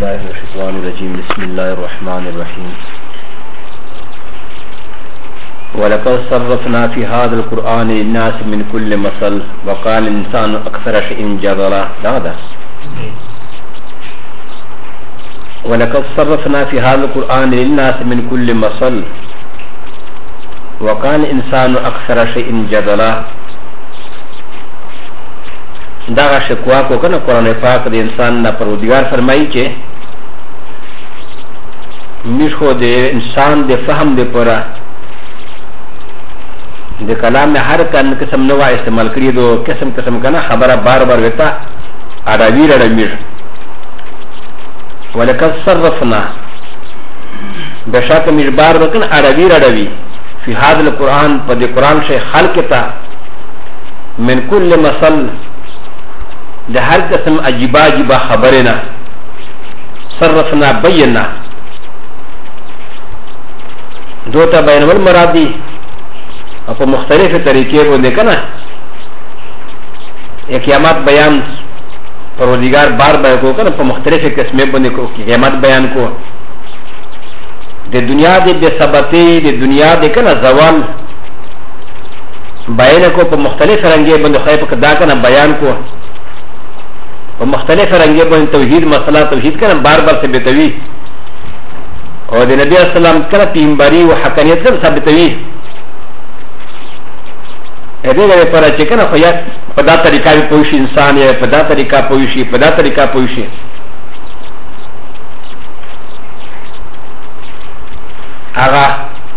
بالله من الشيطان الرجيم بسم الله الرحمن الرحيم ولقد صرفنا في هذا القرآن للناس من كل مثل وقال الإنسان أكثر شيء جدلا هذا ولقد صرفنا في هذا القرآن للناس من كل مثل وقال الإنسان أكثر شيء جدلا دغه شکوا کو کنه قرآن پاک د انسان نه پروردگار فرمایي چې میخو د انسان د فهم د پره د کلام نه هر کان قسم نو استعمال کړی دو قسم قسم کنه خبره بار بار وتا اړوي رړمیر ولکد صرفنا بشک میر بار وکن اړوي رړوي فی هذا القرآن په د قرآن شی خلق تا من کل مثل د هر قسم عجیبه عجیبه خبرنا صرفنا بینا دوتا بیانول مرادی په مختلف طریقې باندې کنه قیامت بیان پروردگار بار بار کو کنه په مختلف قسمه باندې کو قیامت بیان کو د دنیا د بے ثباتی د دنیا د کنه زوال بیان کو په مختلف رنگه باندې خیر په دا کنه بیان کو په مختلف رنگه باندې توحید مسله توحید کنه بار بار ثابتوي او د نبی اسلام کنه پیغمبري او حقانیت سره ثابتوي دې لپاره چې کنه خو یا په دا طریقه پوه شي انسان یا په دا طریقه پوه شي په دا طریقه پوه شي هغه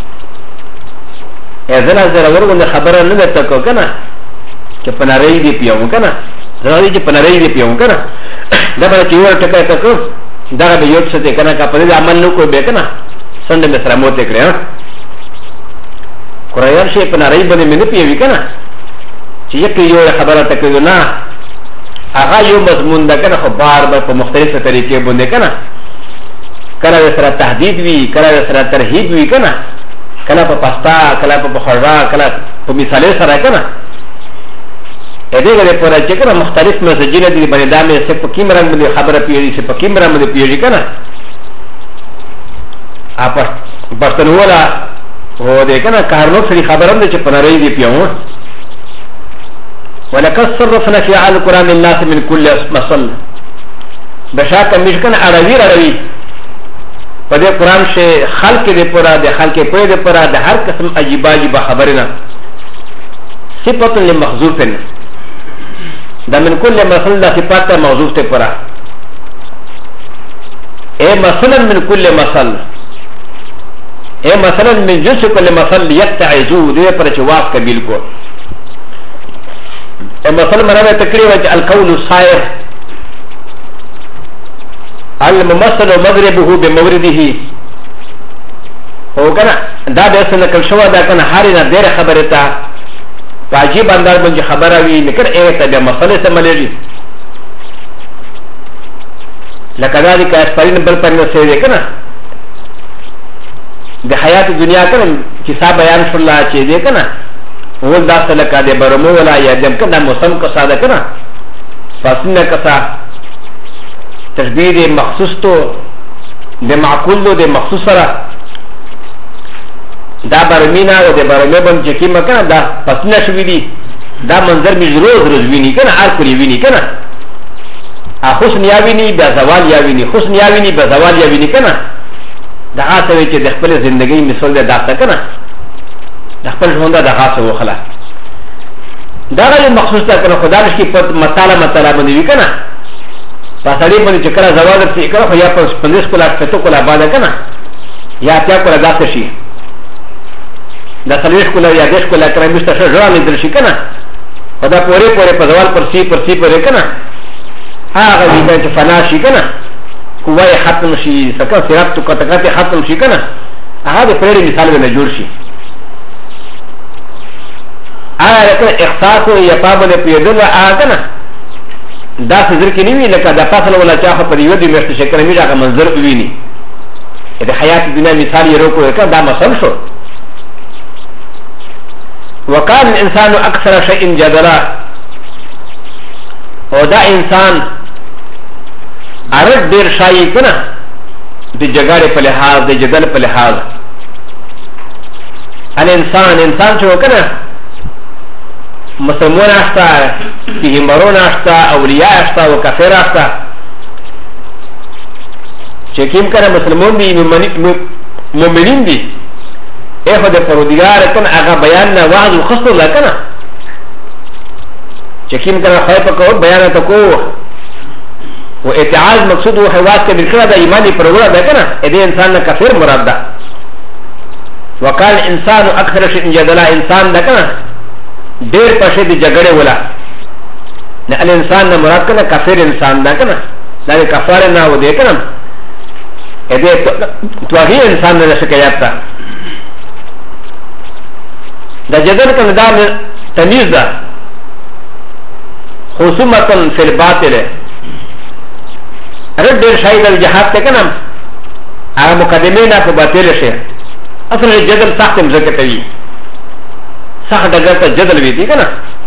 اذن زره ورغله خبره نه ده کو کنه چې په نړۍ دی پیو کنه زړه دې په نړۍ دی پیو کنه دا به چې ور ټکای تکو دا به یو څه ته کنه کا په دې عمل نو کو به کنه څنګه به سره موته کړی قرآن شي په نړۍ باندې مې نه پیوي کنه چې یو یو خبره تکو نه هغه یو مضمون ده کنه خو بار بار په مختلفه طریقې باندې کنه کله سره تهدید وی کله سره ترهیب وی کنه کله په پاستا کله په خورا کله په مثالې سره کنه دې لپاره چې کنه مختلف مسجونه دي باندې دامه څه په کوم رنگ باندې خبره پیږي څه په کوم رنگ باندې پیږي کنه اپا پښتنولا هو دې کنه کارنو سری خبره هم چې په نړۍ دی پیو ولکد صرفنا فی القرآن الناس من كل مثل بشاک مشکن اړوي په دې قرآن شي خلق دې پورا د خلق په دې پورا د هر قسم عجیبه عجیبه خبرنا صفت لمحذوف دا من كل مثل دا صفات موضوف ته پورا اے مثلا من كل مثل اے مثلا من جنس كل مثل يتعذو دې پر جواب قبول کو اے مثلا مراد تقریبا القول الصائر الممثل مغربه بمورده هو كان دا بس نقل شو دا كان حارنا دير خبرتا واجب انداز من خبره وي لكن ايه تبع مساله سملي لكذلك اسفلين بل پر سيده كنا د حياه الدنيا كان حساب بيان شو الله چي دي كنا ول دا سلكا دي برمو ولا يدم كنا موسم کا ساده كنا فاسنه کسا تشبیه د مخصوص تو د معقول دو د مخصوص سره دا برمینا او د برمه بن چې کیما کنه دا پسنه شوی دی دا منظر می روز روز ویني کنه هر کلی ویني کنه حسن یا ویني به زوال یا ویني حسن یا ویني به زوال یا ویني کنه دا هغه چې د خپل ژوندۍ مثال ده دا کنه د خپل ژوند ده هغه وخلا دا غل مخصوص ده کنه خدای شي په مطالعه باندې وی کنه پاسړی باندې چې کله زواج ته کړو یا په 15 کلا پته کلا باندې کنه یا اتیا کلا داسه شي دا 30 کلا یا 10 کلا کړه مست شه ځان دې شي کنه خدا پوره پوره په زوال پر سی پوره کنه هغه دې چې فنا شي کنه کوه ختم شي سکه صراط تو کټکټه ختم شي کنه هغه پرې مثال ونه جوړ شي هغه احساس یا پابله پیدل هغه کنه دا فزر کې نیوي لکه د فصل ولا چاخه په یوه دی مشت شکر میږي هغه منظر ویني د حیات دنیا مثال یې روکو کړه دا مثال شو وقال الانسان اكثر شيء جدلا او دا انسان ارد دیر شایی کنا دی جگار پا لحاظ دی جدل پا لحاظ انسان چو کنا مسلمون اشتا پیغمبرون اشتا اولیاء اشتا و کافر اشتا چکیم کنا مسلمون دی مومنین دی اے خود پرودگار کنا اگا بیان نا وعظ و خصو لکنا چکیم کنا خواهی پا کود بیان تکو و اتعاز مقصود و حواس کے بالکل دا ایمانی پرورا دا کنا ادھے انسان نا کافر مراد دا وقال انسان اکثر شئن جدلا انسان دا کنا دیر پشے دی جگڑے ولا نا الانسان نا مراد کنا کافر انسان دا کنا نا کفار نا و دے کنا ادھے توہی انسان نا شکایات تا دا جدل کنا دا تمیز دا خصومتن فی الباطل رد دیر شاید الجہاد تے کنا آگا مقدمے نا پا باطل شے اصل جدل سخت مزکتا وی سخت اگر تا جدل وی دی کنا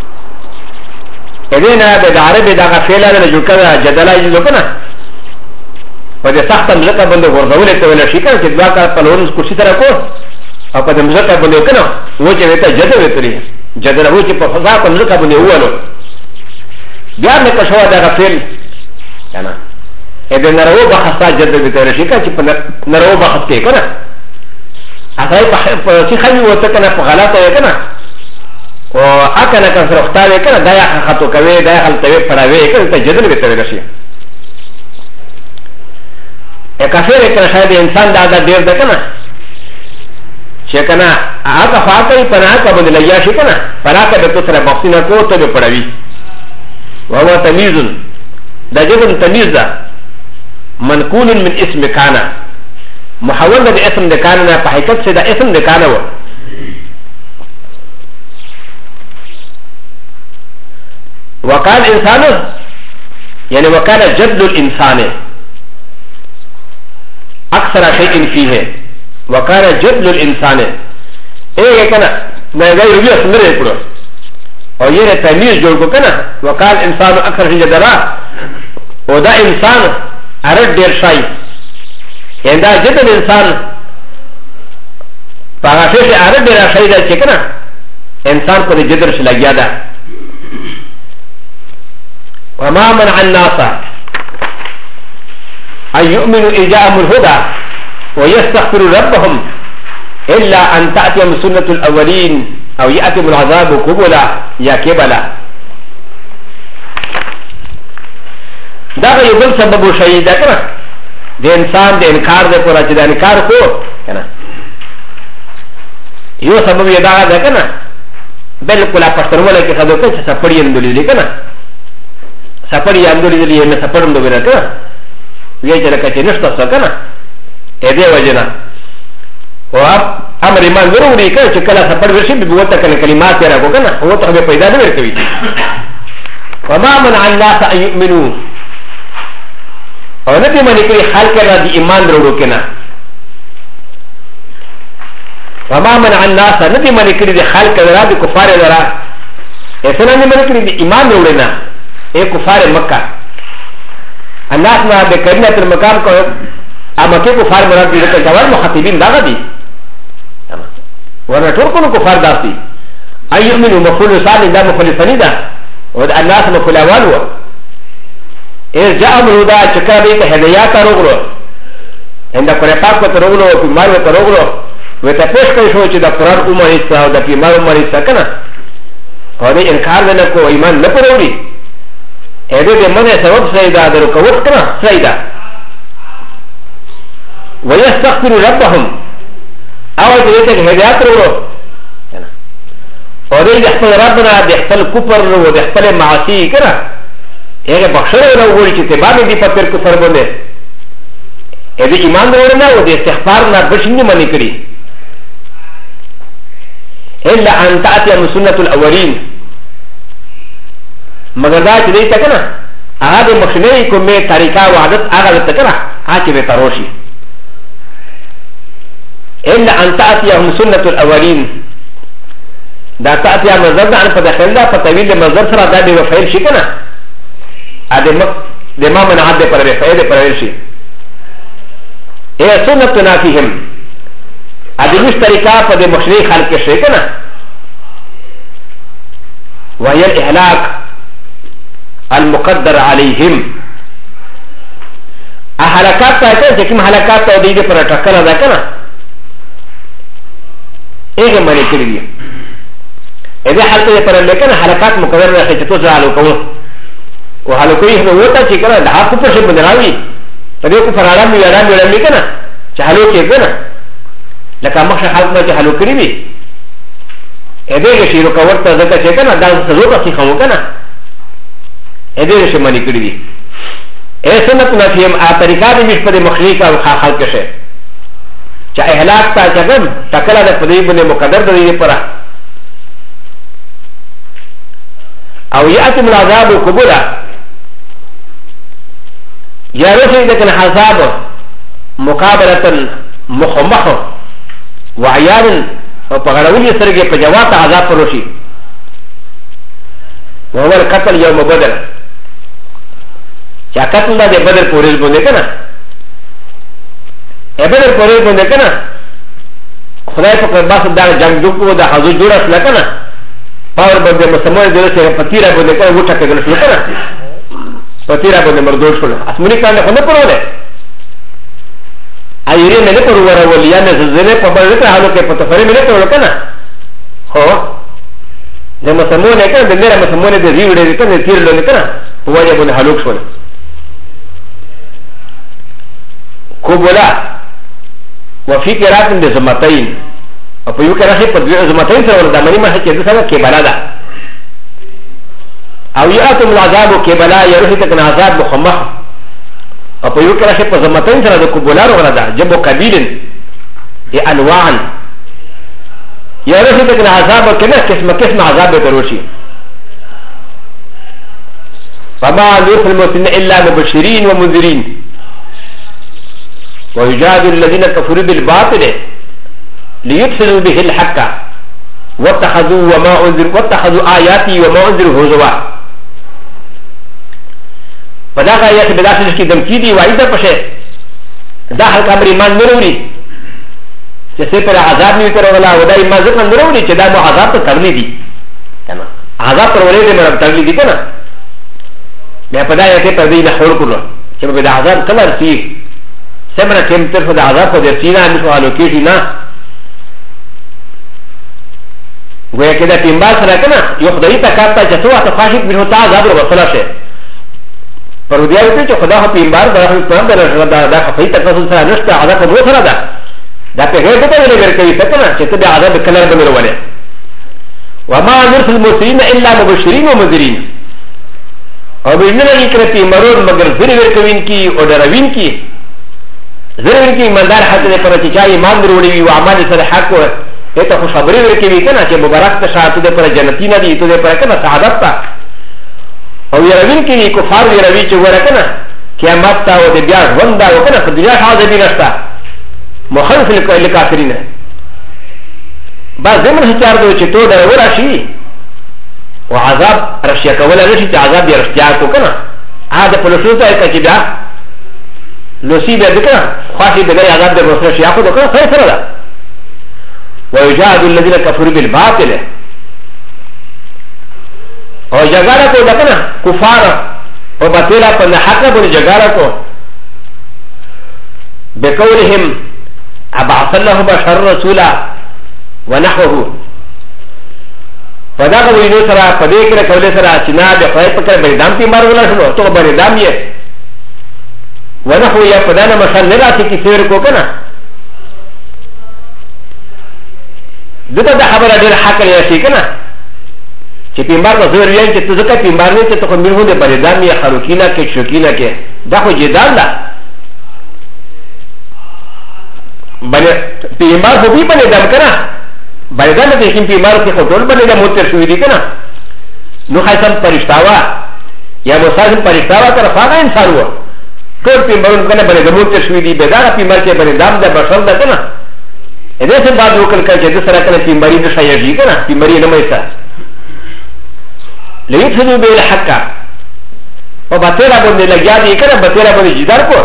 ادھے نا بے دا عربی دا آگا فیلا دا جو کدا جدلہ جدو کنا و دے سخت مزکتا بندو غرزولی تولا شی کنا چی دعا کار پلورنس کسی طرح کو او پا دے مزکتا بندو کنا وہ چی ویتا جدل ویتری جدل وہ چی پا فضا پا مزکتا بندو اوالو بیار نکشوا دا آگا فیل کنا ادھے نرو بخصا جدل ویتری شی کنا چی پا نرو بخص کے کنا اصلا چی خیلی وقتا کنا پا غلطا وی کنا و اکنا کن سرختا وی کنا دایا خطو کوی دایا خلطوی پڑاوی کنا تا جدل وی توی رشی کافر کنا شاید انسان دا دیر دا کنا چی کنا آکا خواهی پنا آکا بند لیاشی کنا پنا آکا بکو سر بخصی نکو تو بی پڑاوی وهو تمیزن دا جدل تمیز دا منقول من اسم کانا محول ده اسم ده كان نا حقيقت سے ده اسم ده كان هو وكان انسان يعني وكان جد الانسان اكثر شيء فيه وكان جد الانسان ايه كان ما غير يبي اسمره يقول او یہ تمیز جوڑ کو کنا وكان انسان اكثر شيء جدلا ودا انسان ارد دیر شاي يعني دا جد الانسان فاغافي سے ارد دیر شاي دا چکنا انسان کو جدر سے لگیا دا وما منع الناس ان يؤمنوا اجاءهم الهدى ويستغفروا ربهم الا ان تاتيهم سنه الاولين او ياتيهم العذاب قبلا يا كبلا دا يقول سبب شيء دا كنا د انسان د انکار د پورا چې د انکار کو کنه یو سبب یې دا ده کنه بالکل پښتنوله کې خدای ته سپړی اندولې کنه سپړی اندولې دې نه سپړم دوی راکړه وی چې لکه چې نشته څه کنه اې دې وجنا او امر ایمان ضروري کنه چې کله سپړ ورشي به وته کنه کلمات یې راکو کنه هو ته به پیدا نه ورکوي وما منع الناس ان يؤمنوا اور نبی منی کری خلق را دی ایمان روڑو کنا وما منع الناس نبی منی کری دی خلق را دی کفار را ایسنا نبی منی کری دی ایمان روڑنا اے کفار مکہ الناس نا بے کرنیت المکان کو امکی کفار مراد دی رکل جوال مخاطبین داغا دی ورنہ ٹورکنو کفار داستی ایؤمنو مفعول ثانی دا مفعول ثانی دا و الناس مفعول اول ہوا ارجع امرودا چکر بیتا هدایات روغلو اندا قرآن کو تروغلو پیمار و تروغلو و تا پیش کئی شو چی دا قرآن امانیستا و دا پیمار امانیستا کنا و دا انکار دنکو ایمان نپرولی ایده ده من سبب سیدا در کوف کنا سیدا و یستغفر ربهم اول دیتا که هدایات روغلو و دا احفل ربنا دا احفل کپر و دا احفل معاسی کنا ایک بخشر روغوری چی تبانی دی پتر کفر بنده ایده ایمان روڑنا و دی استغفار نا بشنگی منی کری الا ان تاتی ام سنت الاولین مگر دا چی دیتا کنا آغا دی مخشنی کمی طریقہ و عادت آغا دیتا کنا آچی بیتا روشی الا ان تاتی ام سنت الاولین دا تاتی ام مزر دا ان پا دخل دا پا طویل مزر سرا دا دی وفعیل شی کنا ادم د ما منعت د پر فائدې پر شي اے سنتنا فيهم ادمش طریقہ په د مخشنی خلق کې شي کنه وهي الاهلاك المقدر عليهم اهلاكات ته چې کوم هلاکات او د دې پر ټکر ده کنه ايه مری کړی دي اې حالت پر لیکن هلاکات مقدر راځي چې تو زالو کوو او هلو کوي نو وتا چې کنه د حق په څیر بدراوي په دې کو فراړه مې یاره مې لمې کنه چې هلو کې کنه لکه مخه حالت ما چې هلو کړی وي اې دې شي رکوټ ته ځکه چې کنه دا څه زو کا خو کنه اې دې شي مانی کړی دي اے سنت نفیم ا طریقہ دې مش په مخری کا خلق کې شه چې اهلاک تا چګم تکلا د پدې باندې مقدر دی پره او یاتم العذاب قبولا یا رسل دکن عذاب مقابلة مخمخ وعيان و پغلولی سرگی پا جواب عذاب پروشی وهو القتل يوم بدر چا قتل دا دے بدر پوریل بندے کنا اے بدر پوریل بندے کنا خدای پاک باس دا جنگ جو دا حضور جوڑا سلا کنا پاور بندے مسلمان دے سے پتیرا بندے کنا وٹا کے گلش کنا پتیرا بندے مردود شولا اسمنی کاندے خود پرو دے ایری میں نے پرو ورا ولیا نے زلزلے پبل تے حالو کے پتفری میں نے پرو کنا ہو دے مسلمان ہے کنا دے میرا مسلمان دے ریو دے کنا تیر لو کنا وجہ بندے حالو شولا کو بولا وفي قراءة بزمتين وفي قراءة بزمتين سوى الدمني ما هي كذا كبلا دا أو يأتم العذاب كبلا يروح تكن عذاب مخمخ وفي قراءة بزمتين سوى الكبلا وغدا جبو كبير أنواعا يروح تكن عذاب كنا كسم عذاب بروشي فما نرسل المسلمين إلا مبشرين ومنذرين ويجادل الذين كفروا بالباطل ليدخلوا به الحق واتخذوا آياتي وما أنذروا هزوا فداخل آيات بداخل کی دمکی دی وعیدہ پشے داخل کامر ایمان نروری جیسے پر عذاب نہیں کرو گلا ودا ایمان ذکر نروری چه دا مو عذاب تو تغلی دی عذاب پر ولی دی مرم تغلی دی کنا میں پدا آیاتے پر دی نحور کرو چه بدا عذاب کلر سی سمنا كم ترفض عذاب قدر سينا مش وعلوكيشنا ويا كده تنبال سراكنا يخدري تكاتا جسوا تخاشق منه تا عذاب وصلا شيء فروديا بيتي جو خدا تنبال داخل الاسلام دا خفي تكاسل سرا نشتا عذاب قدر سرا دا غير بتا ولا غير كوي سكنا چته عذاب كلر بمر ولا وما نرسل المرسلين الا مبشرين ومنذرين او بيننا يكرتي مرور مگر زير كوين كي او دروين كي ضرور کی ایماندار حاصل پر چا ایمان دروڑی وی اعمال سره حق ہے تو خوشخبری ورکی وی کنا کہ مبارک تشاعت دے پر جنتی نہ دی تو دے پر کنا سعادت تا او یروین کی کفار یروی چ ور کنا قیامت تا او دے بیا وندا او کنا دنیا حاضر دی رستا مخالف للکافرین بعض زمن ہچار دو چ تو دے وراشی او عذاب رشیا کولا رشی عذاب دی رشیا کو کنا عاد پلوشوتا ہے کہ بیا نصيب ذكر خاشي بغير عذاب الرسول ياخذ وكذا فيصل هذا ويجاهد الذين كفروا بالباطل وجغارة ذكرنا كفار وباطلا فنحقا بجغارة بقولهم أبعث الله بشر رسولا ونحوه فذاك وينو سرا فذكر كولي سرا چنا بخواه پکر بردام پی مارولا شنو تو بردام یہ ونحو يا فدانا مثلا نراتي كي سير كوكنا دتا دا خبر دير حق يا شيكنا چه پیمبار با زور ویان چه تزکا پیمبار نی چه تخون میرهون ده بردام یا خلوکینا که شوکینا که دا خو جدال دا پیمبار خو بی بردام کنا بردام تشکیم پیمبار که خو طول بردام موتر شوی دی کنا نو خیسم پرشتاوا یا مسازم پرشتاوا کر فاقا انسان ہوا کل پیمبرون کنا بردامون تشوی دی بداغا پیمبار که بردام دا بشر دا کنا ادھے سے بات وکل کر چه دسرا کنا پیمباری دشا یجی کنا پیمباری نمیسا ليدخلوا به الحق او باتیرا باندې لګیا دي کنه باتیرا باندې جدار کو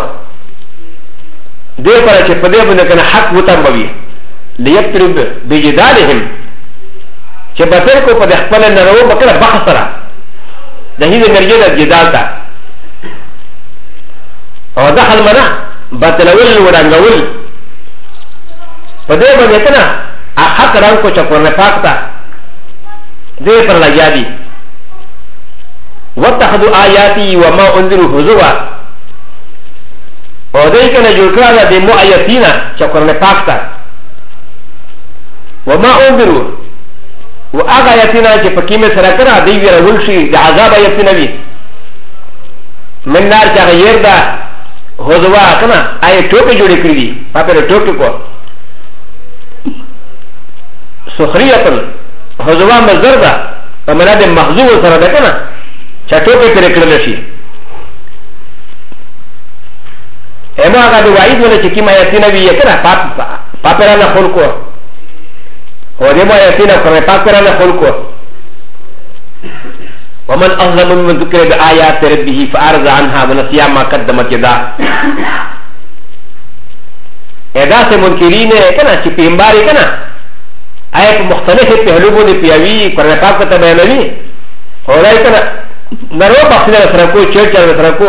دې پر چې په دې باندې کنه حق وتموي ليقترب بجدالهم چې باتیر کو په خپل نرو بکره بخسره د هیڅ مرګه د جدال تا او دخل منع باتلول ورنګول په دې باندې کنه حق رنگ کو چکر نه پاکتا دې پر لګیا دي واتخذوا آياتي وما انذروا هزوا او دې کنه جوړ کړل د مو آیاتینا چکر نه پاکتا وما انذروا واغا آیاتینا چې پکې مې سره کړه دې ویرول شي د عذاب آیاتینا وی من نار چې غیر دا هزوا کنه آی ټوکې جوړې کړې دي پاپره ټوکې کو سخريه هزوا مزر ده فمنا د محذوب سره ده کنه چټوکې پرې کړل شي اما هغه د وایي ولې چې کیما یتینه وی کنه پاپره نه خلکو او دې ما یتینه کوي پاپره نه خلکو ومن اظلم من ذكر بآيات ربه فأعرض عنها ونسي ما قدمت يداه ادا سے منکرین کنه چې پیغمبري کنه آیت مختلفه پهلو باندې پیاوی قرآن پاک ته بیانوي او راي کنه نرو بخله سره کو چرچا سره کو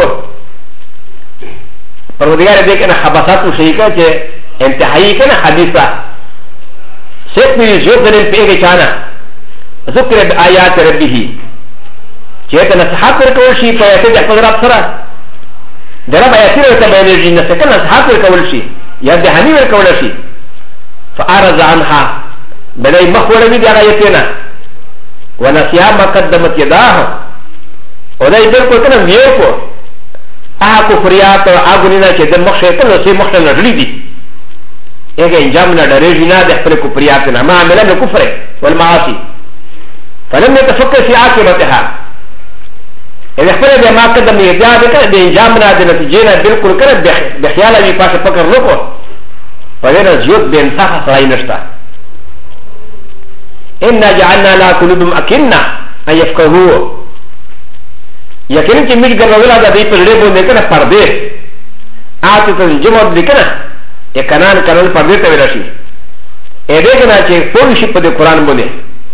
پروردگار دې کنه حباسات شي چې انتهایی کنه حدیثه سیک می جو دل پیګه چانا ذکر آیات ربه چې ته نصحت ورکول شي په ایت د خپل رب سره درا آیات ورته بیانېږي نه څنګه نصحت ورکول شي یا د هني ورکول شي فارض عنها بلای مخوړوي د آیتنا ونسیا ما قدمت يداه او دای بالکل کنه ویو کو هغه کفریات او هغه نه چې د مخشه ته نو سي مخشه لري دي هغه انجام نه ډېرې نه د خپل کفریات نه ما عمل نه کفر والمعاصي فلم يتفكر في عاقبتها اذا خپل د ما قدم یدا د کنه د انجام نه د نتیجې نه بالکل کنه د خیال وی پاسه فکر وکړو په دې نه زیات به انصاف سره نشته ان جعلنا لا قلوبهم اكننا ان يفقهوا يكن چې میږ ګرځول دا دې په لړ باندې کنه پردې اته ته جمع دې کنه ا کنان کنل پردې ته ورشي اې دې کنه چې فون شي په قرآن باندې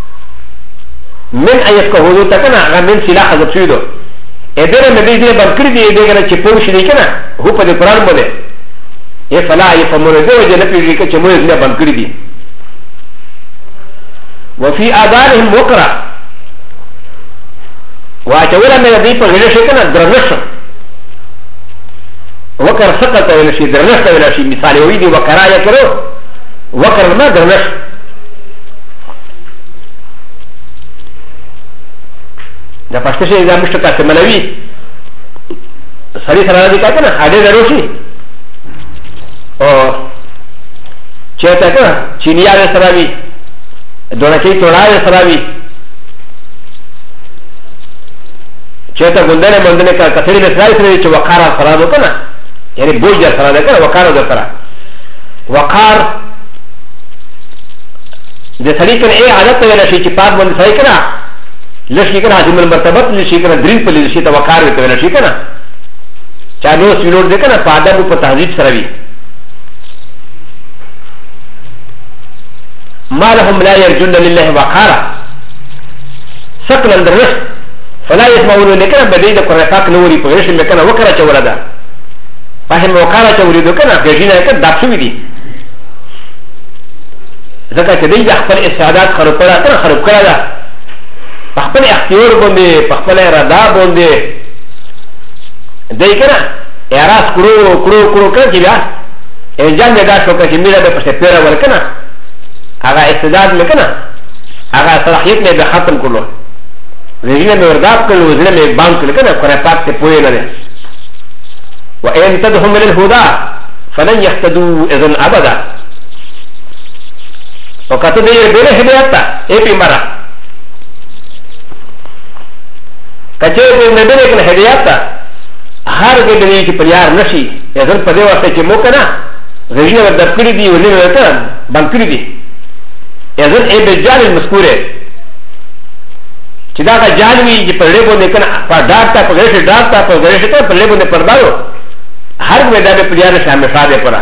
من ان يفقهوا ته کنه هغه من سلاح حذف شوی دو ا دې نه دې بکر دې دې کنه چې فون شي کنه هو په قرآن باندې ا فلا يفهمون دې وجه نه پیږي چې موږ نه بکر دي وفي آذانهم وقرا واچولا من دې په غیر شي کنه درنښ وقر سقط ولا شي درنښ ولا شي مثال وي دي وقرا یا کړو وقر ما درنښ دا پښته شي دا مشته کاته ملوي سړي سره دې کاته نه اډه درو شي او چېتا کنه چینیا سره وي دونکی توڑای سراوی چیتا گندن مندن کا کثری میں سرائی سرائی چو وقارا سرادو کنا یعنی بوج در سرادو کنا وقارا در سرا وقار ده سری کنا اے عادت تغینا شی چی پاک مند سرائی کنا لشکی کنا حجم المرتبت لشی کنا درین پلی لشی تا وقار تغینا شی کنا چانو سویلوڑ دے کنا پا عدب پا تحضیب سراوی ما لهم لا يرجون لله وقارا سقلا الرزق فلا يسمعون لكنا بديد قرآن پاک نوري پغرش مكنا وقرا چورا دا فاهم وقارا چوري دو کنا بيجينا كنا داب شوي دي ذكا چدي دا خپل استعداد خرب کرا کنا خرب کرا دا خپل اختیار بونده خپل ارادا بونده دی کنا اعراض کرو کنا چی بیا انجام دا شو کنا چی میرا دا پشت پیرا ور کنا هذا استعداد مكنا هذا صلاحيت میں بے ختم کرلو وزن میں ورداب کرلو وزن میں بانک کرلو کنا قرآن پاک تے پوئے نہ دے وَإِن تَدْهُمْ مِنَ الْهُدَى فَلَنْ يَهْتَدُوا إِذًا أَبَدًا وقت دے یہ بے ہدایت تا اے پیمبرا کچے دے نبی نے کنا ہدایت تا ہر کے دنیا کی پریار نشی اذن پدے واسطے چ مو کنا وزن ورداب کری دی وزن ورداب بانک کری دی اذن اے بجال المذکور چې دا جالوي چې په لېبو نه کنه په ډاکټا په غیشه ډاکټا په غیشه ته په لېبو نه پرداو هر مېدا به پریار شامل شاده پرا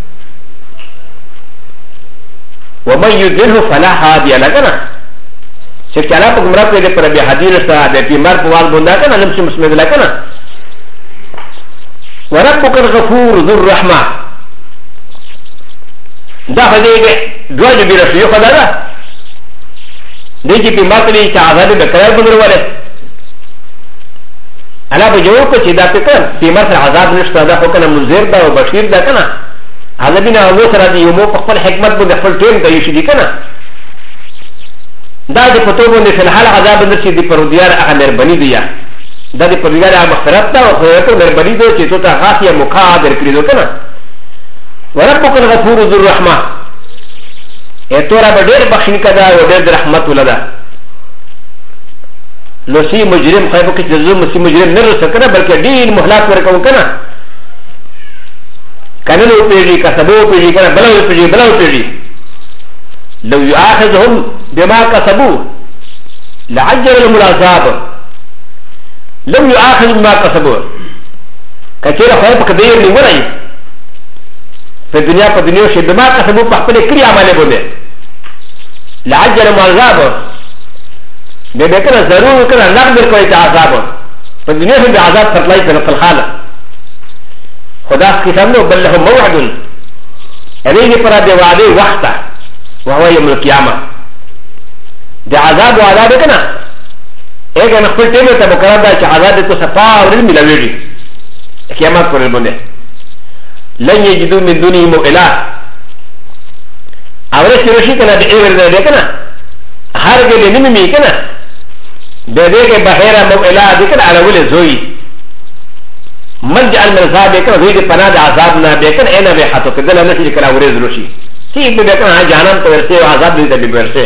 ومن يذله فلا هادي له کنه چې کله په ګمرا په دې پر به حدیث سره د بیمار په وال بوندا کنه نم چې مسلمان له کنه وربك الغفور ذو الرحمه دا هدي دوه دې رسول خدا دا دې چې په ماته دې چې آزاد به کړل بدرواله انا به جوړ کو چې دا فکر په ماته عذاب نشته دا خو کنه منذر دا او بشیر دا کنه عذابنا او سره دې یو مو په خپل حکمت باندې خپل ټیم کوي شي دي کنه دا دې په توګه باندې فلحال عذاب نشي دې پروديار هغه مهرباني دی دا دې پروديار هغه مغفرت دا او خو مهرباني دی چې ته غافيه مقادر کړی دو کنه وربك الغفور ذو الرحمه اتورا بدر بخشن كذا ودر رحمت ولدا لوسي مجرم خيبك جزوم مسي مجرم نرس كنا بلکہ دین مهلات ورکو کنا كانوا بيجي كسبوا بيجي كنا بلاو بيجي لو يؤاخذهم بما كسبوا لعجل لهم العذاب لم يؤاخذهم بما كسبوا كثير خيبك دير لوري في الدنيا في الدنيا شيء بما كسبوا بحقل كري عمله بده لعجل العذاب بكره ضرور كره نقدر كويس عذاب في الدنيا في عذاب تطلع في الخالق خدا كتابنا بل له موعد هذه فرا بوعده وقته وهو يوم القيامه ده عذاب وعذاب كنا ايه نقول تيمه تبكره ده عذاب تو صفا ورل ملوي قيامت پر بنده لن يجدوا من دونه موئلا اول شروشي كنا بإيور ده كنا هر جل نمي كنا بده کے بحیرہ موئلا ده كنا على ول زوي ملجأ المرزاب كنا زوي ده پناه ده عذاب نه ده كنا انا به حتو كدل نشي كنا ورز روشي كي ده كنا جانان تو ورسه عذاب ده به ورسه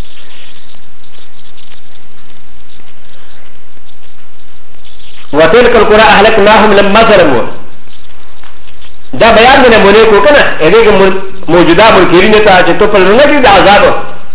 وتلك القرى اهلكناهم لما ظلموا دا بیان میں نمونے کو کنا ایدے کہ موجودہ منکرین تا چې تو پر نه دي عذاب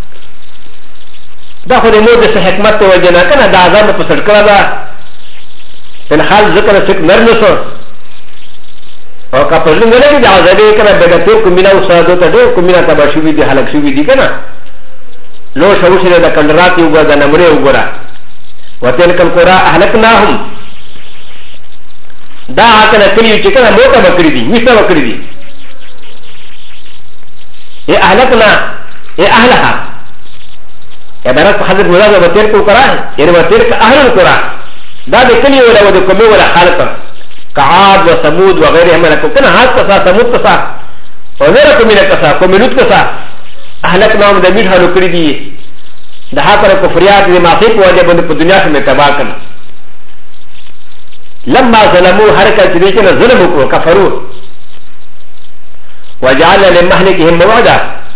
دا خو د موږ د حکمت تو وجنا کنا دا عذاب په سر کړه دا په حال ذکر څخه نرمسو او کا پر نه دي عذاب کنا به ته کو مینا وسادو ته کو مینا تبا شو دي هلاک شو دي کنا لو شو شنه دا کندرات یو دا نمبر وګورا وتلک القرى اهلكناهم دا هكذا كلي يجيكنا موتا بكريدي ميسا بكريدي يا أهلكنا يا أهلها يا بنات حضرت ملاذ بترك القرآن يعني بترك أهل القرآن دا بكلي ولا ودكمي ولا خالق كعاد وثمود وغيرهم لكم كنا هاد كسا ثمود كسا وغيركم من كسا كملوت كسا أهلكنا من دمير هلو كريدي دا هكذا كفريات لما سيب وجب في الدنيا في متباكنا لما ظلموا حركة جديدة ظلموا وكفروا وجعل لمهلكهم موعدا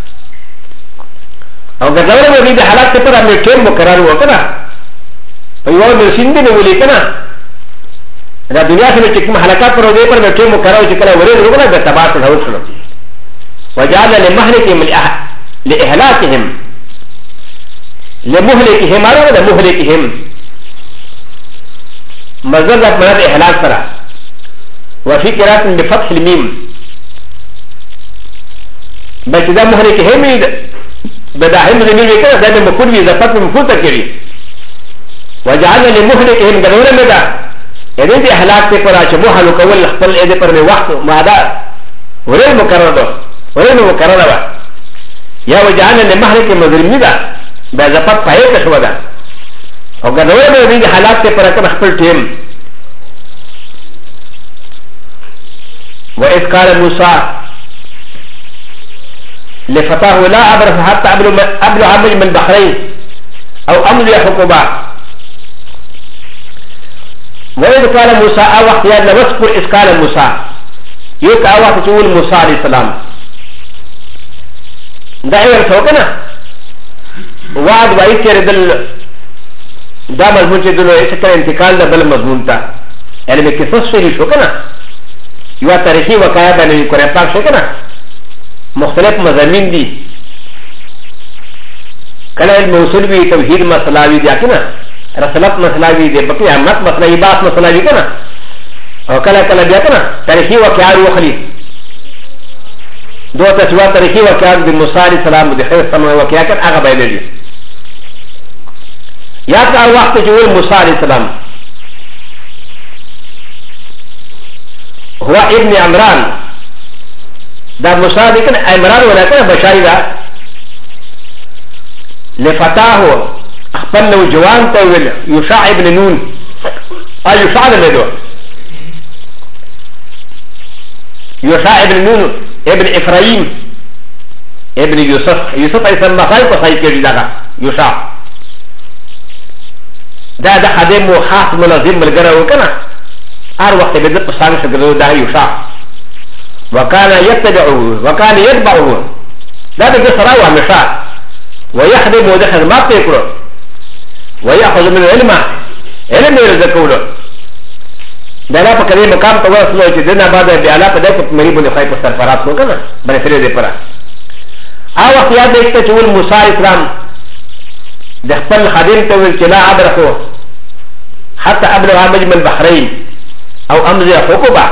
او غزونا من دي حالات تپر امي ټیم مقرر وکړه په یو د سیند دی ولي کنه دا دنیا کې چې کوم حالات پر دې پر ټیم مقرر چې کله ورې وګړه د تباہ څخه وشو وجعل لمهلكهم لاهلاكهم لمهلكهم او لمهلكهم مزرعة مراد إحلاك سرا وفي قراءة بفتح الميم بس إذا مهلك همي بدا هم زمين كذا ده مفعول به إذا فتح مفعول تكري وجعلنا لمهلكهم قالوا ماذا إذا دي إحلاك تقرأ شو مهلك أول خپل إذا پر وقت ماذا ولين مكرر ده ولين مكرر ده يا وجعلنا لمهلكهم مظلمين ده بإذا فتح فايت شو ده او غدوه به دي حالات ته پر کم خپل ټیم و اذ قال موسى لفتاه لا ابرح حتى ابلغ عمل من البحرين او امضي حقوبا و اذ قال موسى او وقت يا نذكر اذ قال موسى يك او وقت تقول موسى عليه السلام دا ايه سوكنا وعد وعيد كردل دا مضمون چې دلو ایسا کل انتقال دا بل مضمون تا یعنی میں قصص شریح شو کنا یو تاریخی وقایع دا نبی قرآن پاک شو کنا مختلف مضامین دی کلا علم اصول بھی توحید مسئلہ بھی دیا کنا رسلت مسلاوي دي بقي عمت مسلاوي باس مسلاوي كنا او كلا كلا بیا كنا تاريخي وكيار وخلي دو تسوا تاريخي وكيار دي موسى عليه السلام دي خير سما وكيار كان اغا بايلي يا كان وقت جوه موسى عليه السلام هو ابن عمران دا موسى دي كان عمران ولا كان بشاري دا لفتاه اخبر له جوان طويل يشاع ابن نون يشاع له يشاع ابن نون ابن افرايم ابن يوسف يوسف ايضا ما خايف وخايف كيجي لها يشاع دا خادم وخاص ملازم بالقرى وكنا هر وقت بدأت بصانع شكله دا يشاع وكان يتبعه وكان يتبعه دا بقصة ومشاع ويخدم ودخل ما تكره ويأخذ من العلم علم يرزقونه دانا په کله مقام ته ورسلو چې دنه بعد بیا لا په دې په مری باندې خای په سرفرات نو کنه باندې فرې دې پره او وخت یاد دې چې ول موسی اسلام د خپل خادم ته ول چې لا ابرخو حتى ابلغ مجمع البحرين او امضي حقوبه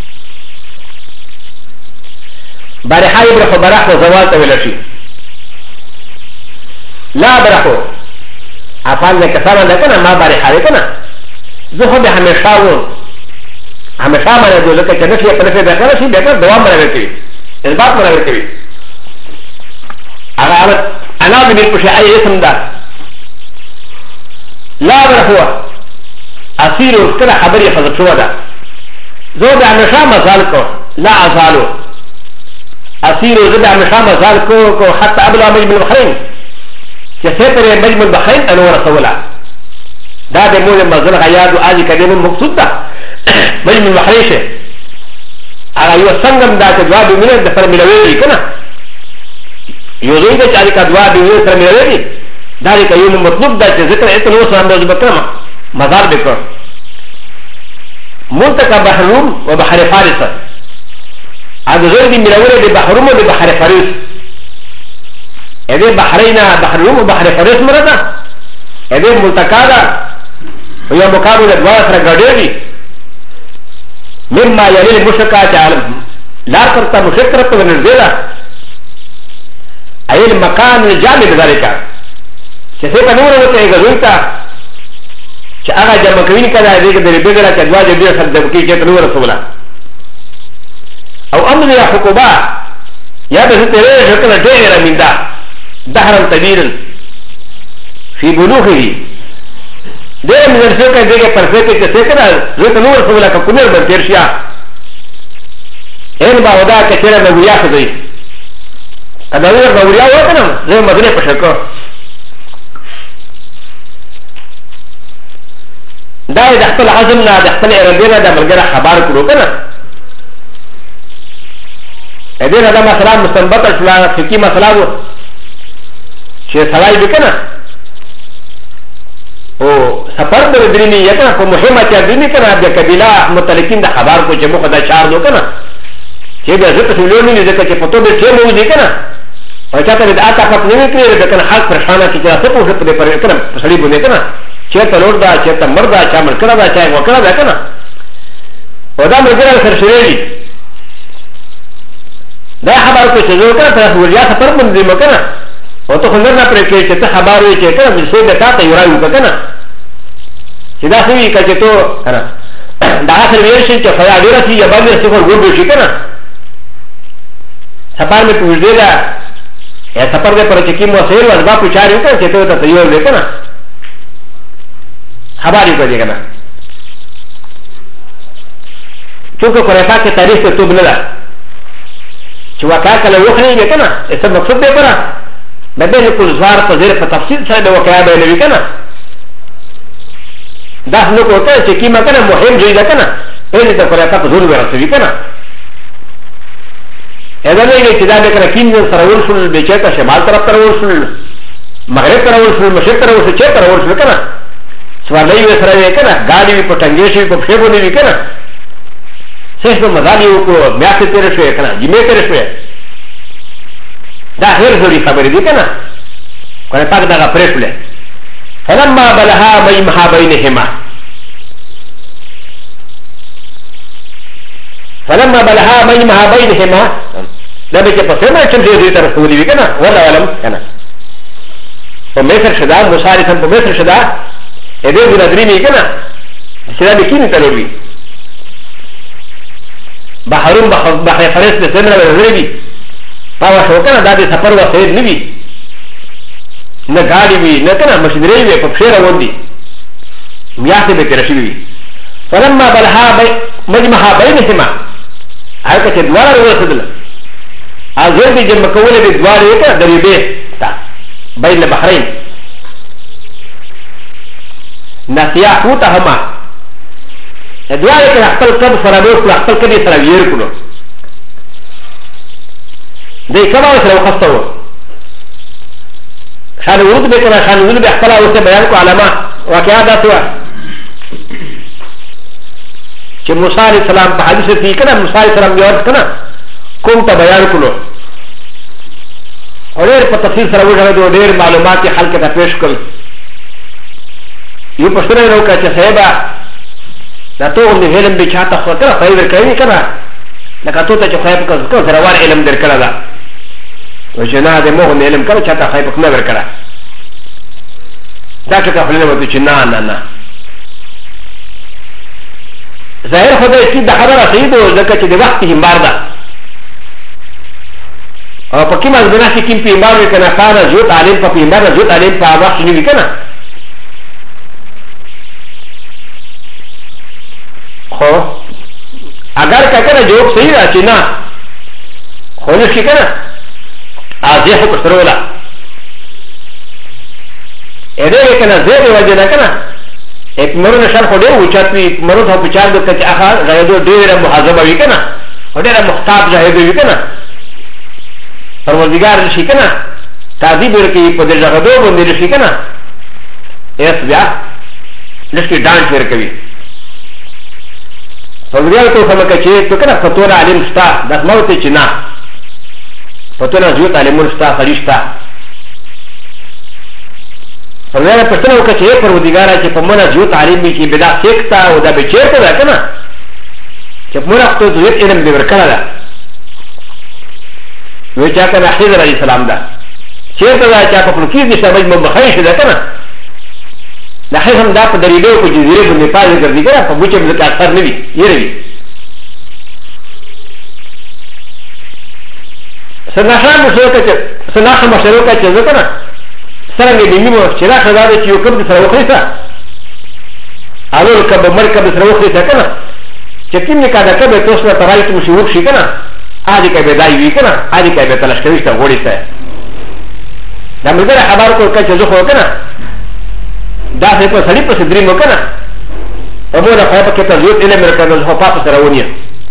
بارحه ابرخو برخو زوال ته ول شي لا ابرخو افعال كسانا لكنا ما بارحه لكنا زه به هميشه و هميشه ما يقول لك كنفي كنفي بكره شيء بكره دوام ما يركي اثبات ما يركي انا من الشيء اي اسم ده لا هو اصير كده خبري حذف شو ده زه به هميشه مزالكو لا ازالو اصير زه به هميشه مزالكو حتى ابلغ مجمع البحرين كسيتر مجمع البحرين انا ورسوله دا د مول مزل غیاد او اجي کلمه مقصود ده مجمع البحرين هغه یو څنګه دا چې جواب مینه د پر ملوي کنه یو دوی د چاري کا جواب یې سره ملوي دا د یو مطلب دا چې ذکر ایت نو سره د بکما مزار وکړ منتقى بحروم وبحر فارس هذا غير دي ملوي د بحروم او د بحر فارس اې بحرین بحروم او بحر فارس مردا اې منتقى دا ويا مقابل الدواء سره ګډېږي مما يلي المشركات عالم لا ترتا مشركة ونزيلا أي المكان الجامع ذلك كسيب نور وتعي غزويتا شاء جمع كوين كذا ذيك دربيغلا كدوا جبير سردبكي كيت نور رسولا أو أمر يا حكوبا يا بزيت ريش وكذا جيرا من دا دهرا طويلا في بلوغه دې من څه کې دغه پرفیکټ کې څه کړه زه نور څه ولا کومر باندې شیا ان با ودا کې چیرې نو یا خدای کدا ور نو یا وکنه زه مدنه پښکو دا د خپل عزم نه د خپل اراده نه د مرګره خبر کړو کنه دې نه دا مثلا مستنبط اسلام فقہی مسله وو چې سړی وکنه او سفر پر درینی یکنا په مهمه چې درینی کنه د قبیله متلکین د خبر کو چې مخ دا چار دو کنه چې د زړه څخه لونی نه ځکه چې په تو به څه مو دي کنه او چاته د اتا پات نه کړی د کنه خاص پرشانه چې تاسو په څه په پر کنه سړی بونه کنه چې ته لور دا چې ته مردا چې عمل کړه دا چې وکړه دا کنه او دا مرګره سره شریلی دا خبر کو چې زه کنه تاسو وریا سفر باندې مکنه او ته خلک نه پرې کې چې ته خبر وي چې کنه څه د تاسو یو راوي کنه چې دا څه وی کچې ته کنه دا سره ویل شي چې خیا ډیر شي یا باندې څه کول ګور شي کنه سفر مې پوښتنه ده یا سفر دې پر چې کی مو سیر ورځ با پوښتنه وکړه چې ته ته یو لیکنه خبر یې کوي کنه چونکه قرآن کې تاریخ ته توب نه ده چې واقعا کله وخت نه کنه څه مقصد دی پره بدل كل زوار فزير فتفصيل سيد وكيا بيني كنا ده نقول كذا شيء كي ما كنا مهم جيدا كنا إيه تقول أنت تزور براسي كنا هذا لا يجي كذا بكرة كين سرور شل بيجتا شمال طرف سرور شل مغرب سرور شل مشرق سرور شل شيء سرور شل كنا سوار لا يجي سرور كنا غادي بتنجيشي بفشيبو نبي كنا سيش بمزاجي وكو مياسي ترشوي كنا جميع ترشوي دا غير زوري خبري دي كنا كنا پاك دا پريشله فلما بلها مجمع بينهما فلما بلها مجمع بينهما لا بيجي بسمع كم زي ترسولي بكنا ولا ولم كنا فمثل شدا مسارسا فمثل شدا إذا بندريمي كنا شدا بكيني تلوي بحرون بحر فرس بسمنا بنزربي فهو شو كنا دادي سفر وسيد نبي نغالي بي نكنا مشدري بي فبشير وندي مياسي بكرشي بي فلما بلها مجمع بينهما هكذا تدوار ورسدل أزول دي جمع كولي بدوار يكا دريبه تا بين البحرين نسيا فوتا هما دوار يكا اختل كب سرابوك اختل كبي سرابير كنو دي كما وسلو خستو شان ورود بكنا شان ورود بأختلا وسي بيانكو علما وكيا داتوا چې موسی علیہ السلام په حدیث کې کړه موسی علیہ السلام یو کړه کوم ته بیان کړو او ډېر په تفصیل سره وژغه ډېر معلومات خلک ته پیښ کړل یو په سره نو چې صاحب دا ټول د علم به چاته خو کړه فائدہ کوي کنه لکه ته چې خو په کو سره ور علم درکړه دا و چې نه د مو علم کړه چاته خو په نه ورکړه دا چې خپل نه وته چې نه نه ظاهر خدای چې د خبره صحیح ده ځکه چې د وخت همبار ده او په کومه ځنه چې کوم په همبار وکنه فانا جوت عالم په همبار جوت عالم په وخت نه وکنه خو اگر کله جواب صحیح راځي نه خو نه شي کنه ازه خو پسرولا اې دې کنه زه دې وجه نه کنه ایک مرون شان خو ډېر اوچتوي مرون ته په چار د کچ اخا غیدو ډېره محاسبه وي کنه او ډېره مختاب جاهد وي کنه پروردگار شي کنه تعذيب ورکي په دې ځغدو باندې شي کنه ایس بیا لکه ډانټ ورکوي پروردگار ته سم کچې ته کنه فتور عالم شتا د موت چې نه فتور زیات عالم شتا فرشتہ فلذلك پرتنه وکړه چې پروردګار چې په مونږه جو تعلیم کې بدا سیکتا او دا به چیرته ده کنه چې مونږ خپل زویت علم دې ورکړه ده نو چې کنه خضر علیه السلام ده چیرته ده چې په پلوکی دې شابه مبخای شي ده کنه دا هم دا په دریدو په جزیره باندې پاتې ګرځي کنه په بوچه باندې اثر نه وي یې سناشان مسوکه چې سناخه مشروکه چې ده کنه سرنګ دې نیمه چې را خدای چې یو کوم سره وخیسه اول کبه مرکب سره وخیسه کنه چې کینه کاده کبه توسه ترای ته مشي وښی کنه اځي کبه دای وی کنه اځي کبه تلش کوي ته وړي ته دا موږ خبر کو کچ زه خو کنه دا څه په سړی په صدري مو کنه په موږ خو په کې ته زیات علم ورکړل خو پاتې سره ونی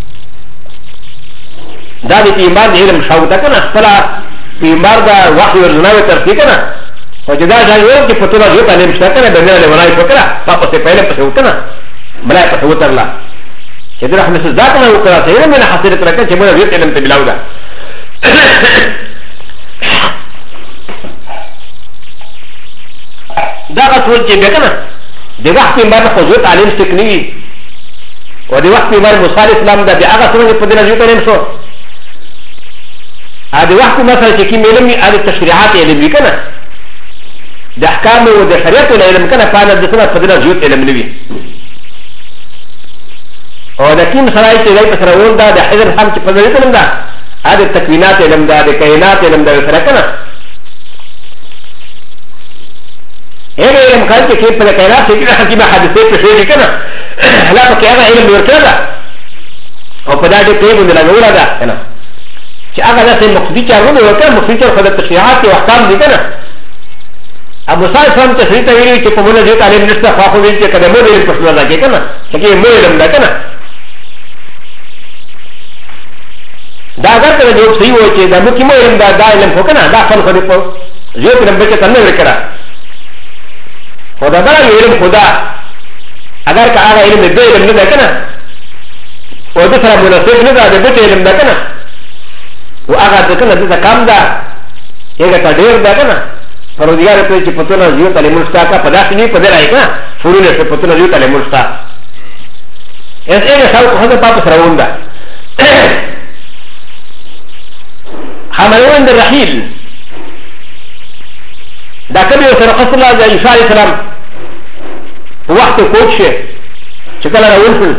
دا دې ایمان علم شاو دا کنه خپل ایمان دا وحي ورناوي ترتیب کنه و ج د ا جايو كي فتوى جوتا لمشتاكنا بمنا لولاي فكرة فاقو سيبايلة فسوكنا ملاي فسوتر لا كدر احنا سزاكنا وكرا سيرا من حصيرة لكا جمونا بيوت علم تبلاودا دا غطول كي بيكنا دي وقت بمبار خزوت علم سكنيوي و دي وقت بمبار موسى الاسلام دا دي اغا سنو فدنا جوتا لمشو دي وقت مثلا كي ميلمي على التشريعات علم بيكنا د احکام او د شریعت علم کنه فانا د سنت فضیلت زیات علم نوي او د کیم سره چې دای په سره ول دا د حضرت هم چې فضیلت علم دا د تکوینات علم دا د کائنات علم دا سره کنه هغه علم کار چې په کائنات کې د حکیمه حادثه په شی کنه لا په هغه علم ورکړه او په دا دې په باندې لګولا دا کنه چې هغه د مقصدی چارونه ورکړه مقصدی چار خدای تشریعات او احکام دي کنه ابو سعید سلام تشریح ته ویلي چې په موږ دې تعلیم نشته خو خو ویل چې کله مو دې پښتو راځي کنه چې مو علم ده کنه دا اگر ته جواب صحیح و چې دا مو کې مو علم ده دا علم خو کنه دا خپل خو دې په یو علم به څه نه وکړه خدا دا علم خدا اگر که هغه علم دې علم نه ده کنه او د سره مناسب نه ده د علم ده کنه او هغه د کنه د کم ده هغه ته ډیر ده کنه پرودگار ته چې پتونه زیو ته لمستا کا پداس نه پدې راي کا فورونه ته پتونه زیو ته لمستا اس اې څو خو ته پاپ سره وندا حملون الرحيل دا کبي سره رسول الله صلى الله عليه وسلم وقت کوچه چې کله راول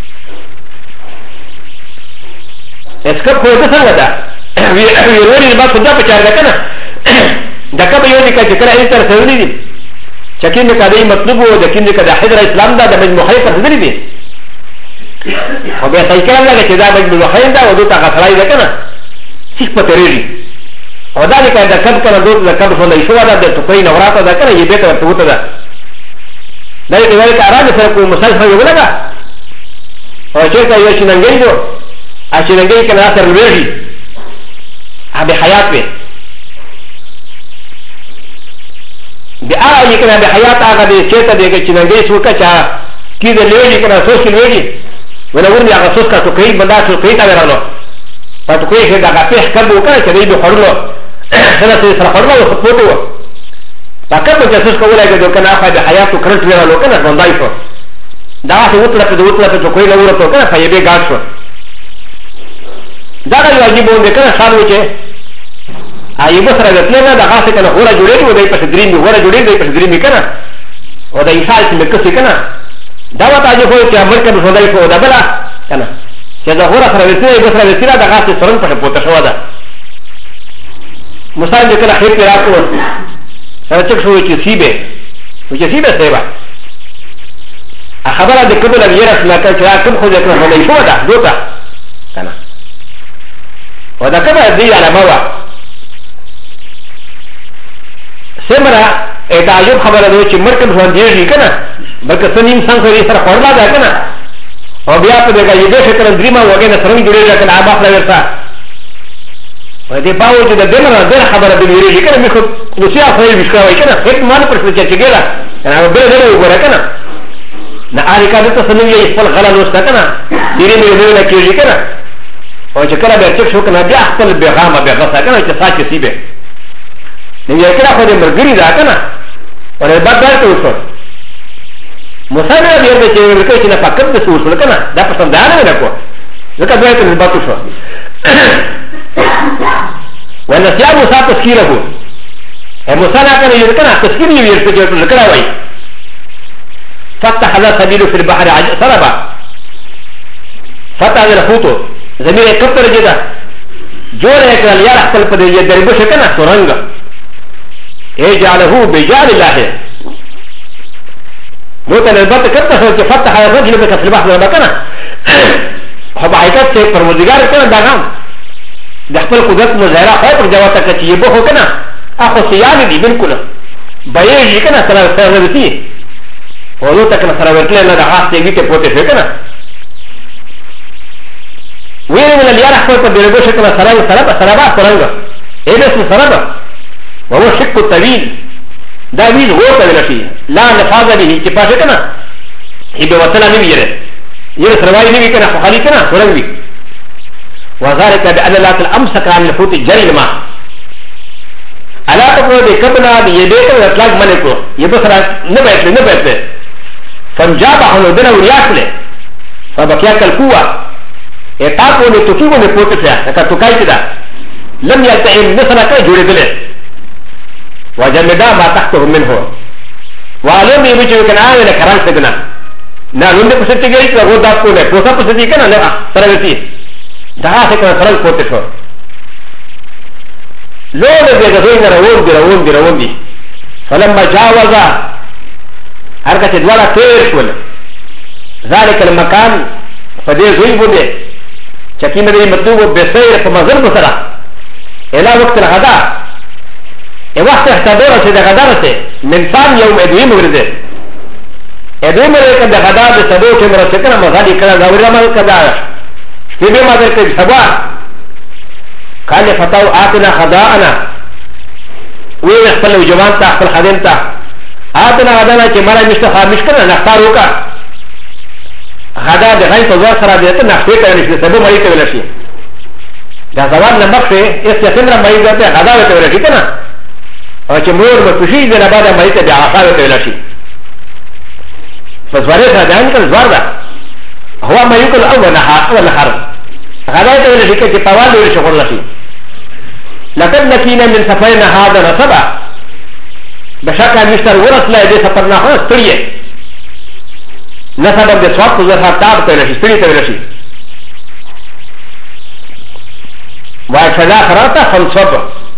اس کب خو ته څنګه دا ویوري با خدا په چار ده کنه دا کبي یو دي چې کله یې تر سره دي چې کینه کدی مطلب وو د کینه کده حضرت اسلام دا د مجموعه پر حضرت دي او بیا ځای کړل چې دا مجموعه دا ودو تا غسړای ده کنه هیڅ پته لري او دا لیکه دا کب کنه دوه دا کب فل شو دا د توپې نوراته دا کنه یې به ته ورته ده دا یې وایي کارانه سره کوم مسلمان یو لګا او چې تا یو شننګي دو ا شننګي کنه سره ویری ابي حیات به بیا یې کنه به حیات هغه دې چې ته دې شننګي شو کچا کی دې لوي کنه سوشل ویری ولا ورني هغه سوس کا توپې بندا توپې تا ورانو پاتو کوئی چې دا په حق وکړي چې دې به خړلو سره سره خړلو او فوټو پکې په جاسوس کولای چې کنه هغه د حیات کرنټ ورالو کنه باندې شو دا څه وتره په وتره په کوئی لور ته کنه په یبه ګاډ شو دا یو واجب و کنه خالو چې ایبه سره د پلان دا هغه کنه غوړه جوړې و دې په دریم غوړه جوړې دې په دریم کنه او دا انسان چې مکه کنه دا وته چې خو چې امر کنه سودای په دا بلا کنه چې دا غوړه سره وسیله به سره وسیله دا هغه سرن په پوتې شو دا مثال دې کله خیر په راکو سره چې شو چې سیبه سیبا خبره د کبل غیر اسمه چې کوم خو دې کنه ولې شو دا دوتا کنه ودا کبه دې علامه وا سمرا تعجب خبره ده چې مرکب ځوان دی کنه بلکې سنیم څنګه سره خورلا ده کنه او بیا په دغه یوه شکل دریمه وګینه سره جوړیږي کنه ابا خپل ورته و دې باور چې د دمره د خبره به ویری کنه مخ نو څه افای وشکوي کنه هیڅ مان پر څه چې ګیلا کنه به نه وګوره کنه نه اړ کاده ته سنیم یې خپل غلا لوسته کنه ډیره مې نه کېږي کنه او چې کله به چې شو کنه بیا خپل پیغام به غوښته کنه چې ساتي سیبه نو یې کړه خو دې مرګري دا کنه اور بعد دا ته وشو مسافر دې چې ورکه چې نه پکړ ته وشو کنه دا په څنګه نه کو ځکه دا ته بعد وشو ونسيا موسى تذكيره موسى كان يذكر تذكير يذكر ذكر وي فتح هذا سبيل في البحر سربا فتح الحوت زمير كبر جدا جور يكال يا رحل قد يدرب شكنا سرنغ يجعله بجعل الله موت البت كبر فتح هذا الرجل في البحر سربا هو حقيقت سے پروردگار کنا داغام د خپل قدرت مظاهره خو پر جواب ته چې به هو کنه اخو سیان دي بالکل بایې کنه سره ورتي او نو تک سره ورتل نه د هغه ته ګټه پوتې شي کنه ویل ول یاره خپل په دغه شکل سره سره ایله سره وهو شق الطويل دا ویل هو ته لشي لا نفاذ به چې پاتې کنه هي به وصله نه ویره یره سروای نه وی کنه خو خالي کنه ورنګي وذلك بأن الله أمسك عن الحوت جري الماء ألا تقول بكبنا بيديك وإطلاق ملكه يبصر نبت فانجاب عن الدنيا ورياكله فبكيا كالقوة يتاكو لتكيو لفوت فيها كتوكاي كده لم يلتئم مثل كي جوري دله وجمدا ما تحته منه وعلم يبجو كان آمن كرام سيدنا نالون دي پسطي گئی که غور داس کوله پوسا پسطي كنا لغا سروتي دا څه کنه سره پورته شو لوړ دې غوښنه روان دي فلما جاوز هرکه دواړه تیر شول ذلك المكان فدې زوی بده چکی مې مطلوب به سیر په مزل سره اله وخت الغداء ای وخت احتضار چې د غداء ته منسان یوم ادوی مورده ادوی مورده د غداء د سبو چې مرسته کنه مزالي کړه دا ورمل کړه في بما ذلك الشباب قال فتاو آتنا خداءنا ويختلوا جوان تحت الخدم تا آتنا غدانا كي مرا مشتخى مشكلة نختاروكا غدا بغاية تزور سرا ديتا نختيكا نشي سبو مريك ولشي دا زوان نمبخشي اس يسمرا مريك داتا غدا وتولشي كنا او چې مور مپشي د نه بعد مې ته د عصا ته ویل شي فزواره سره ځان کړ زوار ده هو ما یکل اول نهار غدا ته ویل شي چې پوال ویل شي خور شي لقد لقينا من سفرنا هذا نصبا بشكل مستر ورثنا دې سفر نه خلاص کړی نصبا د سواد په ځای تاب ته ویل شي ستړي ته ویل شي وكذا خراطة فانصب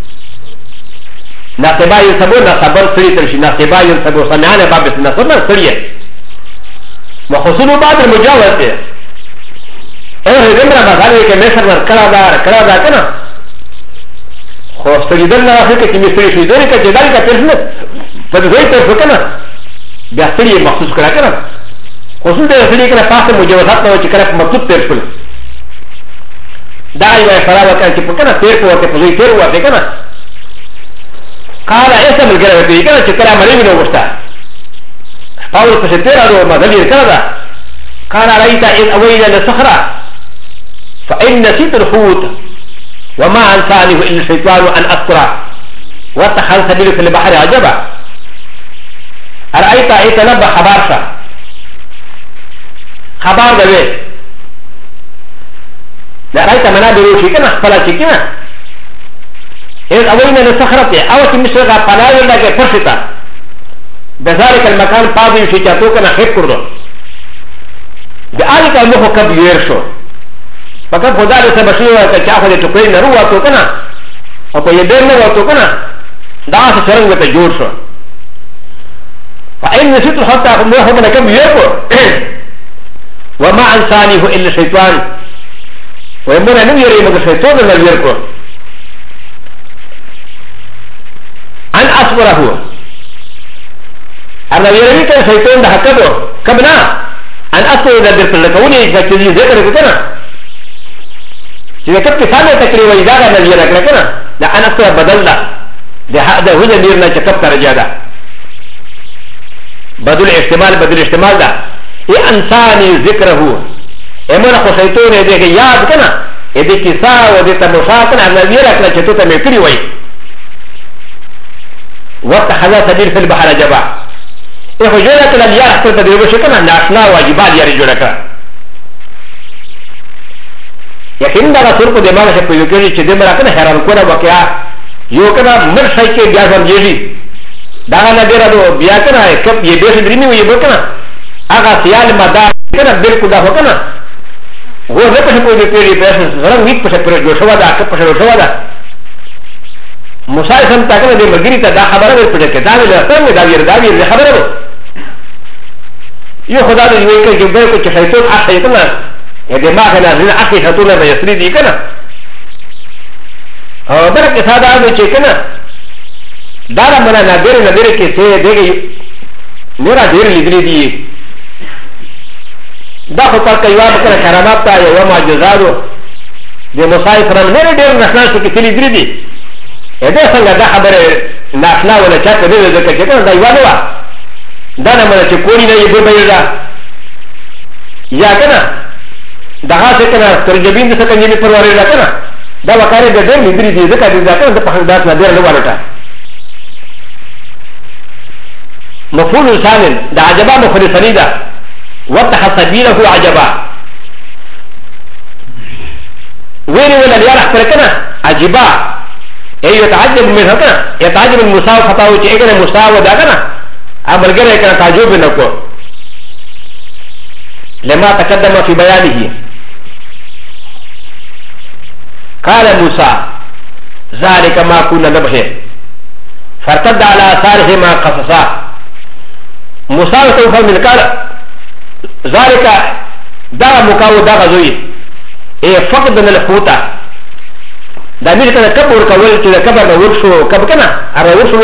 نقبا ينصبو نصبر سري ترشي نقبا ينصبو سمعنا باب نصبر سري وخصوصا بعد المجاوزة ايه رمرا بغالي كمشر كلا دا كنا خصوصا دلنا رفيك كمي سري شوي دوني كجدال كترشنة فدوي ترشو كنا بيستري مخصوص كلا كنا خصوصا سري كنا فاسم مجاوزات نوچي كلا مكتوب ترشو دا یو فراغ کړه چې په کنه تیر په وخت په ځای تیر وته کنه قال اسم الګره دې کنه چې کله مری نو وستا پاول په تیر اړو مدلې کړه دا قال رايت ان اويل الصخره فان نسيت الحوت وما انسانه الا الشيطان ان اذكره واتخذ سبيل في البحر عجبا ارايت ايتنبا خبر ده لا رايت منابر شيكنا فلا شيكنا إذ أولنا للصخرة أو تمسرها فلاوي لك فرشتا بذلك المكان فاضي شيكاتوكنا خير كردو بآلك المخو كب يرشو فكب خدالي سبشيوة كشافة لتقرين نروة توكنا أو يدير نروة توكنا دعاس سرنگ بتجور شو فإن نسيت حتى أخذ من كب يرشو وما أنسانيه إلا الشيطان ويمنا نو يري مگر شيطان لا يركو ان اصبره انا يري كان شيطان ده حكدو كبنا ان اصبر ده بالكوني كتجي ذكر كنا اذا كنت سامع تقريبا اذا انا يري كنا لا انا اصبر بدل ده هذا هو نيرنا كتب ترجادا بدل احتمال ده اي انساني ذكره امنا خو شیطان دې کې یاد کنه دې کیسه او دې تماشا کنه الله یې راکړه چې ته مې کړی وای وقت حدا سبيل في البحر جبا اے خو جوړه کړه یا خپل ته دیو شي کنه ناشنا واجبات یې جوړه کړه یقین دا رسول کو دماغ سے پوي کړي چې دې مرا کنه حیران کوله واقعا یو کنه مر شي کې بیا سمجھي دا نه ډیرو بیا کنه کپ یې به درې نیو یې وکنه هغه سیال مدار کنه بالکل دا وکنه هو نه په کومه پیړۍ په اساس زړه ویټ په څیر جوړ شو دا که په څیر شو دا موسی سم تا کنه د مګری ته دا خبره ورپړه کې دا ویل څنګه دا ویل خبره ده یو خدای دې وایي چې به کو چې شیطان اخی کنه دماغ نه نه اخی شیطان نه یسری دي کنه او دا کې ساده دی چې کنه دا نه نه ډېر کې څه دیږي نورا ډېر لیدلې دي دا خو پر کيواب کنه کرامات تا یو معجزاتو د موسی سره نه ډېر نشنا چې کلی درې دي اته څنګه دا خبره ناشنا ولا چاته دې ځکه چې کنه دا یوالو دا نه مله چې کوړی نه یې به بيلا یا کنه دا څه کنه ترجمین د څه کنه پروارې را کنه دا وکړه د دې درې دي ځکه دا کنه د په حدات نه ډېر نه والټه مفعول ثاني دا عجبا مخلصني ده واتخذ سبيله عجبا وين ولا يرح فركنا عجبا اي يتعجب من هكذا يتعجب المساو فتاو تي اجر مساو دا كنا عمل غير كان تعجب نكو لما تقدم في بيانه قال موسى ذلك ما كنا نبغي فارتد على اثاره ما قصصا موسى سوف من قال ذلك دا مكاو دا غزوي اي فقد من الحوتا دا مير كده كبر كول كده كبر دا ورشو كب كنا ارا ورشو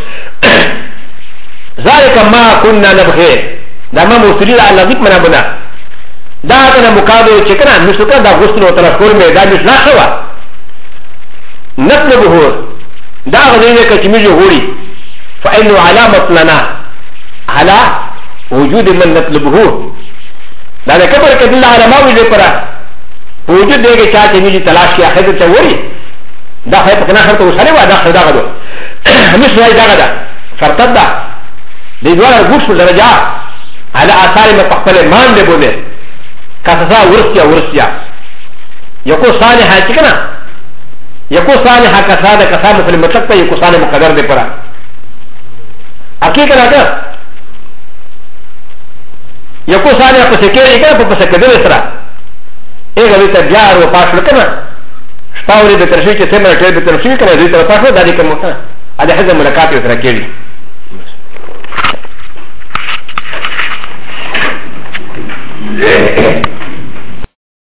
ذلك ما كنا نبغي دا ما مسريد على ذيك منا بنا دا كنا مكاو چې كنا مسكا دا غسلو ترخور مي دا مش لا خوا نطلبه دا غزوي كچمي غوري فانه علامه لنا على وجود من نطلبه دا دا کبر کدل علماء وجه پرا وجود دیگه چاہتے میجی تلاش کیا خیدر چاوری دا خیب پکنا خرطا وشانے وا دا خیدہ غدو همش راي دغدا فرتدا دي دوار غوش درجه على اثار متقبل مان دي بوده كاسا ورسيا يكو صالحا كنا يكو صالحا كساده كسامه في المطلق يكو صالح مقدر دي پرا حقيقه راكا يكو صالحا پسكيري كنا پسكدل سرا ايه غلي تجار وپاش لكنا شپاوري بترشي چې سمره ټي بترشي کنه دې تر پاسه دادي کوم کنه اده حزه ملاقات سره کېږي